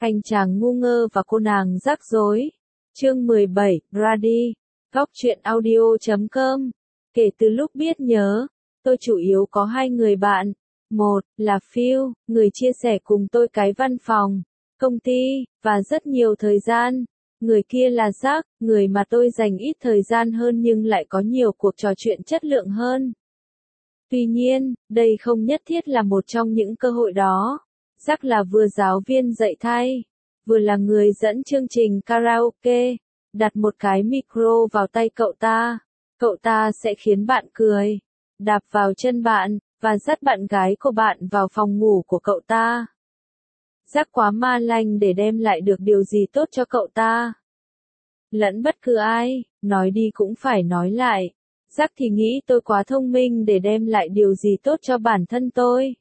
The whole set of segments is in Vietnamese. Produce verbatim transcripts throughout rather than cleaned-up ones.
Anh chàng ngu ngơ và cô nàng rắc rối. Chương mười bảy, Brady. Góc truyện audio chấm com. Kể từ lúc biết nhớ, tôi chủ yếu có hai người bạn. Một là Phil, người chia sẻ cùng tôi cái văn phòng, công ty, và rất nhiều thời gian. Người kia là Jack, người mà tôi dành ít thời gian hơn nhưng lại có nhiều cuộc trò chuyện chất lượng hơn. Tuy nhiên, đây không nhất thiết là một trong những cơ hội đó. Jack là vừa giáo viên dạy thay, vừa là người dẫn chương trình karaoke. Đặt một cái micro vào tay cậu ta, cậu ta sẽ khiến bạn cười, đạp vào chân bạn, và dắt bạn gái của bạn vào phòng ngủ của cậu ta. Jack quá ma lanh để đem lại được điều gì tốt cho cậu ta. Lẫn bất cứ ai, nói đi cũng phải nói lại. Jack thì nghĩ tôi quá thông minh để đem lại điều gì tốt cho bản thân tôi.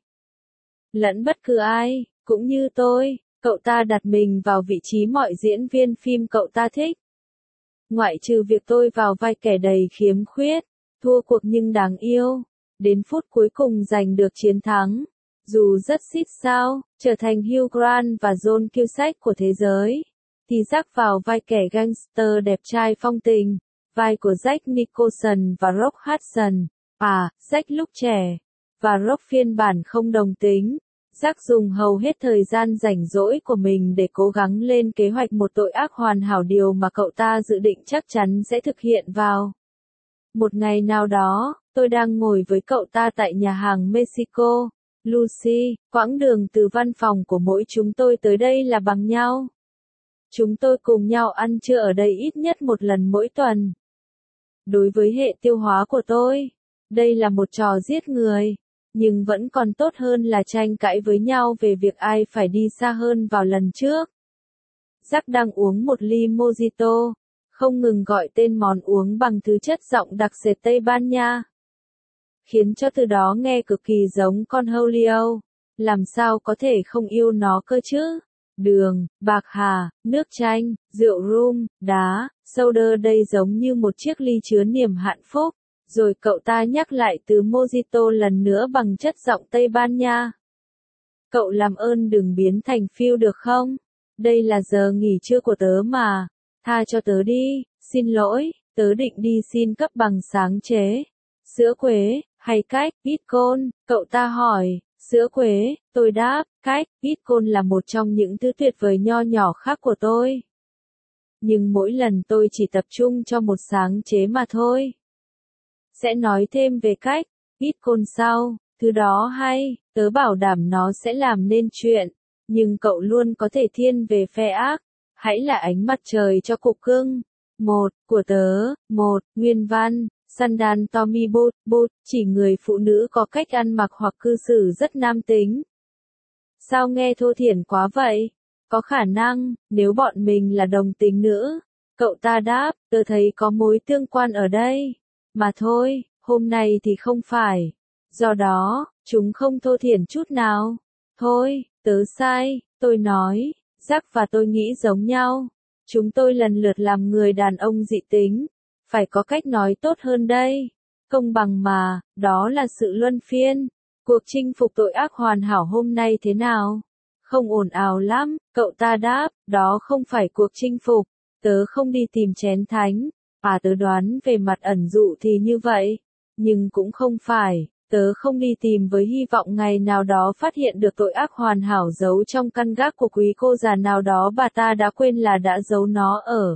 Lẫn bất cứ ai, cũng như tôi, cậu ta đặt mình vào vị trí mọi diễn viên phim cậu ta thích. Ngoại trừ việc tôi vào vai kẻ đầy khiếm khuyết, thua cuộc nhưng đáng yêu, đến phút cuối cùng giành được chiến thắng, dù rất xít sao, trở thành Hugh Grant và John Cusack của thế giới, thì Jack vào vai kẻ gangster đẹp trai phong tình, vai của Jack Nicholson và Rock Hudson. À, Jack lúc trẻ, và Rock phiên bản không đồng tính. Jack dùng hầu hết thời gian rảnh rỗi của mình để cố gắng lên kế hoạch một tội ác hoàn hảo, điều mà cậu ta dự định chắc chắn sẽ thực hiện vào một ngày nào đó. Tôi đang ngồi với cậu ta tại nhà hàng Mexico, Lucy, quãng đường từ văn phòng của mỗi chúng tôi tới đây là bằng nhau. Chúng tôi cùng nhau ăn trưa ở đây ít nhất một lần mỗi tuần. Đối với hệ tiêu hóa của tôi, đây là một trò giết người. Nhưng vẫn còn tốt hơn là tranh cãi với nhau về việc ai phải đi xa hơn vào lần trước. Jack đang uống một ly mojito, không ngừng gọi tên món uống bằng thứ chất giọng đặc sệt Tây Ban Nha, khiến cho từ đó nghe cực kỳ giống con Julio. Làm sao có thể không yêu nó cơ chứ? Đường, bạc hà, nước chanh, rượu rum, đá, soda, đây giống như một chiếc ly chứa niềm hạnh phúc. Rồi cậu ta nhắc lại từ mojito lần nữa bằng chất giọng Tây Ban Nha. Cậu làm ơn đừng biến thành Phil được không? Đây là giờ nghỉ trưa của tớ mà. Tha cho tớ đi, xin lỗi, tớ định đi xin cấp bằng sáng chế. Sữa quế, hay cách, Bitcoin? Cậu ta hỏi. Sữa quế, tôi đáp, cách, Bitcoin là một trong những thứ tuyệt vời nho nhỏ khác của tôi. Nhưng mỗi lần tôi chỉ tập trung cho một sáng chế mà thôi. Sẽ nói thêm về cách, Bitcoin sau, thứ đó hay, tớ bảo đảm nó sẽ làm nên chuyện, nhưng cậu luôn có thể thiên về phe ác, hãy là ánh mặt trời cho cục cưng. Một, của tớ, một, nguyên văn, Sandan Tommy Bot, Bot, chỉ người phụ nữ có cách ăn mặc hoặc cư xử rất nam tính. Sao nghe thô thiển quá vậy? Có khả năng, nếu bọn mình là đồng tính nữ. Cậu ta đáp, tớ thấy có mối tương quan ở đây. Mà thôi, hôm nay thì không phải. Do đó, chúng không thô thiển chút nào. Thôi, tớ sai, tôi nói. Jack và tôi nghĩ giống nhau. Chúng tôi lần lượt làm người đàn ông dị tính. Phải có cách nói tốt hơn đây. Công bằng mà, đó là sự luân phiên. Cuộc chinh phục tội ác hoàn hảo hôm nay thế nào? Không ồn ào lắm, cậu ta đáp, đó không phải cuộc chinh phục. Tớ không đi tìm chén thánh. À, tớ đoán về mặt ẩn dụ thì như vậy. Nhưng cũng không phải, tớ không đi tìm với hy vọng ngày nào đó phát hiện được tội ác hoàn hảo giấu trong căn gác của quý cô già nào đó bà ta đã quên là đã giấu nó ở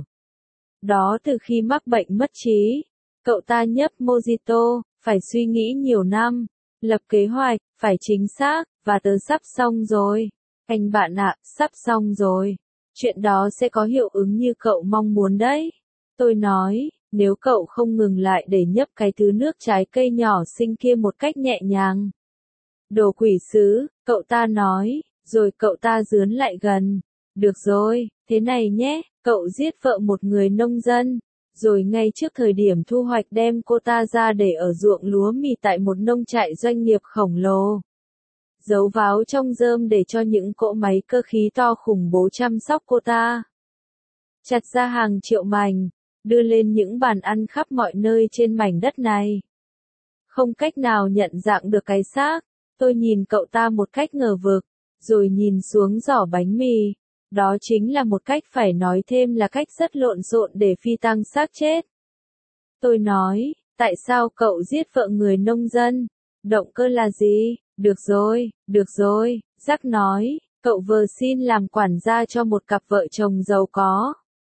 đó từ khi mắc bệnh mất trí. Cậu ta nhấp mojito, phải suy nghĩ nhiều năm, lập kế hoạch, phải chính xác, và tớ sắp xong rồi. Anh bạn ạ, sắp xong rồi. Chuyện đó sẽ có hiệu ứng như cậu mong muốn đấy. Tôi nói, nếu cậu không ngừng lại để nhấp cái thứ nước trái cây nhỏ xinh kia một cách nhẹ nhàng. Đồ quỷ sứ, cậu ta nói, rồi cậu ta dướn lại gần. Được rồi, thế này nhé, cậu giết vợ một người nông dân, rồi ngay trước thời điểm thu hoạch đem cô ta ra để ở ruộng lúa mì tại một nông trại doanh nghiệp khổng lồ. Giấu váo trong rơm để cho những cỗ máy cơ khí to khủng bố chăm sóc cô ta. Chặt ra hàng triệu mảnh, đưa lên những bàn ăn khắp mọi nơi trên mảnh đất này. Không cách nào nhận dạng được cái xác, tôi nhìn cậu ta một cách ngờ vực, rồi nhìn xuống giỏ bánh mì. Đó chính là một cách, phải nói thêm là cách rất lộn xộn để phi tang xác chết. Tôi nói, tại sao cậu giết vợ người nông dân? Động cơ là gì? Được rồi, được rồi, Jack nói, cậu vừa xin làm quản gia cho một cặp vợ chồng giàu có.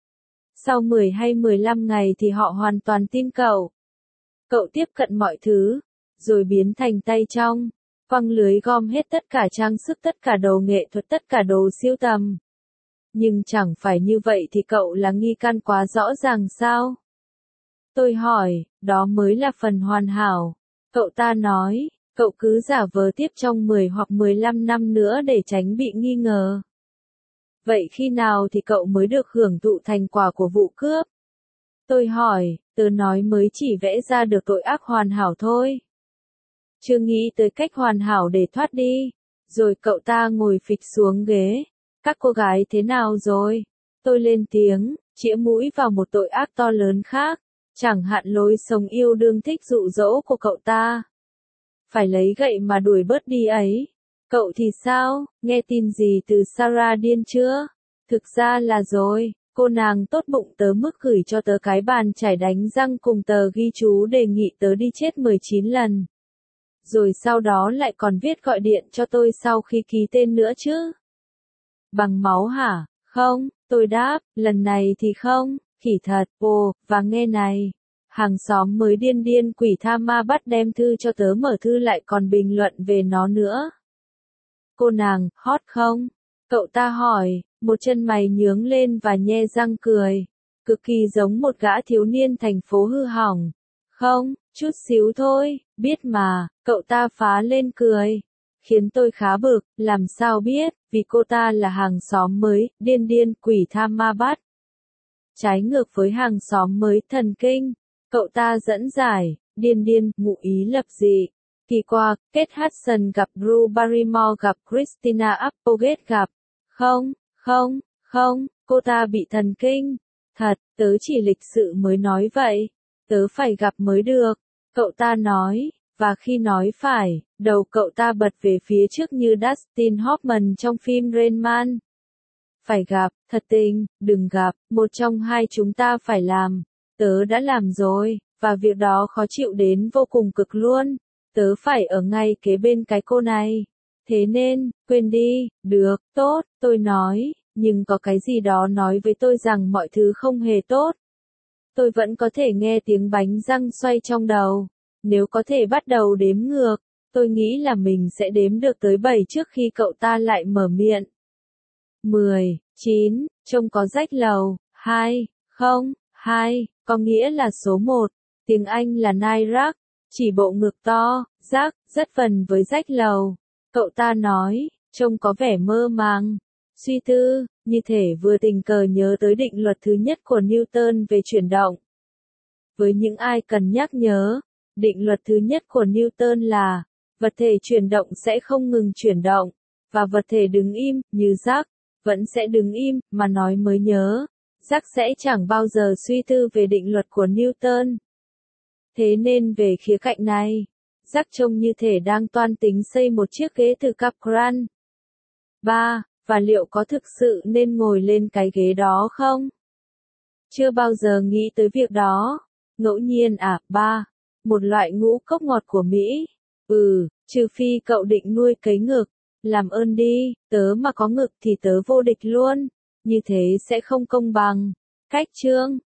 Sau mười hay mười lăm ngày thì họ hoàn toàn tin cậu. Cậu tiếp cận mọi thứ, rồi biến thành tay trong, quăng lưới gom hết tất cả trang sức, tất cả đồ nghệ thuật, tất cả đồ siêu tầm. Nhưng chẳng phải như vậy thì cậu là nghi can quá rõ ràng sao? Tôi hỏi, đó mới là phần hoàn hảo. Cậu ta nói, cậu cứ giả vờ tiếp trong mười hoặc mười lăm năm nữa để tránh bị nghi ngờ. Vậy khi nào thì cậu mới được hưởng thụ thành quả của vụ cướp? Tôi hỏi, tớ nói mới chỉ vẽ ra được tội ác hoàn hảo thôi. Chưa nghĩ tới cách hoàn hảo để thoát đi. Rồi cậu ta ngồi phịch xuống ghế. Các cô gái thế nào rồi? Tôi lên tiếng, chĩa mũi vào một tội ác to lớn khác. Chẳng hạn lối sống yêu đương thích dụ dỗ của cậu ta. Phải lấy gậy mà đuổi bớt đi ấy. Cậu thì sao, nghe tin gì từ Sarah Dean chưa? Thực ra là rồi, cô nàng tốt bụng tớ mức gửi cho tớ cái bàn chải đánh răng cùng tờ ghi chú đề nghị tớ đi chết mười chín lần. Rồi sau đó lại còn viết gọi điện cho tôi sau khi ký tên nữa chứ. Bằng máu hả? Không, tôi đáp, lần này thì không, khỉ thật, ồ, và nghe này. Hàng xóm mới điên điên quỷ tha ma bắt đem thư cho tớ mở thư lại còn bình luận về nó nữa. Cô nàng, hot không? Cậu ta hỏi, một chân mày nhướng lên và nhe răng cười. Cực kỳ giống một gã thiếu niên thành phố hư hỏng. Không, chút xíu thôi, biết mà, cậu ta phá lên cười. Khiến tôi khá bực, làm sao biết, vì cô ta là hàng xóm mới, điên điên quỷ tha ma bắt. Trái ngược với hàng xóm mới thần kinh. Cậu ta dẫn giải, điên điên, ngụ ý lập dị. Kỳ qua, Kate Hudson gặp Drew Barrymore gặp Christina Applegate gặp. Không, không, không, cô ta bị thần kinh. Thật, tớ chỉ lịch sự mới nói vậy. Tớ phải gặp mới được. Cậu ta nói, và khi nói phải, đầu cậu ta bật về phía trước như Dustin Hoffman trong phim Rain Man. Phải gặp, thật tình, đừng gặp, một trong hai chúng ta phải làm. Tớ đã làm rồi, và việc đó khó chịu đến vô cùng cực luôn. Tớ phải ở ngay kế bên cái cô này. Thế nên, quên đi, được, tốt, tôi nói, nhưng có cái gì đó nói với tôi rằng mọi thứ không hề tốt. Tôi vẫn có thể nghe tiếng bánh răng xoay trong đầu. Nếu có thể bắt đầu đếm ngược, tôi nghĩ là mình sẽ đếm được tới bảy trước khi cậu ta lại mở miệng. mười, chín, trông có rách lầu, hai, không, hai, có nghĩa là số một, tiếng Anh là Nairak, chỉ bộ ngực to, rác, rất vần với rách lầu. Cậu ta nói, trông có vẻ mơ màng, suy tư, như thể vừa tình cờ nhớ tới định luật thứ nhất của Newton về chuyển động. Với những ai cần nhắc nhớ, định luật thứ nhất của Newton là, vật thể chuyển động sẽ không ngừng chuyển động, và vật thể đứng im, như rác, vẫn sẽ đứng im, mà nói mới nhớ. Rác sẽ chẳng bao giờ suy tư về định luật của Newton. Thế nên về khía cạnh này, rác trông như thể đang toan tính xây một chiếc ghế từ Capran. ba. Và liệu có thực sự nên ngồi lên cái ghế đó không? Chưa bao giờ nghĩ tới việc đó. Ngẫu nhiên à, ba. Một loại ngũ cốc ngọt của Mỹ. Ừ, trừ phi cậu định nuôi cấy ngực. Làm ơn đi, tớ mà có ngực thì tớ vô địch luôn. Như thế sẽ không công bằng. Cách chương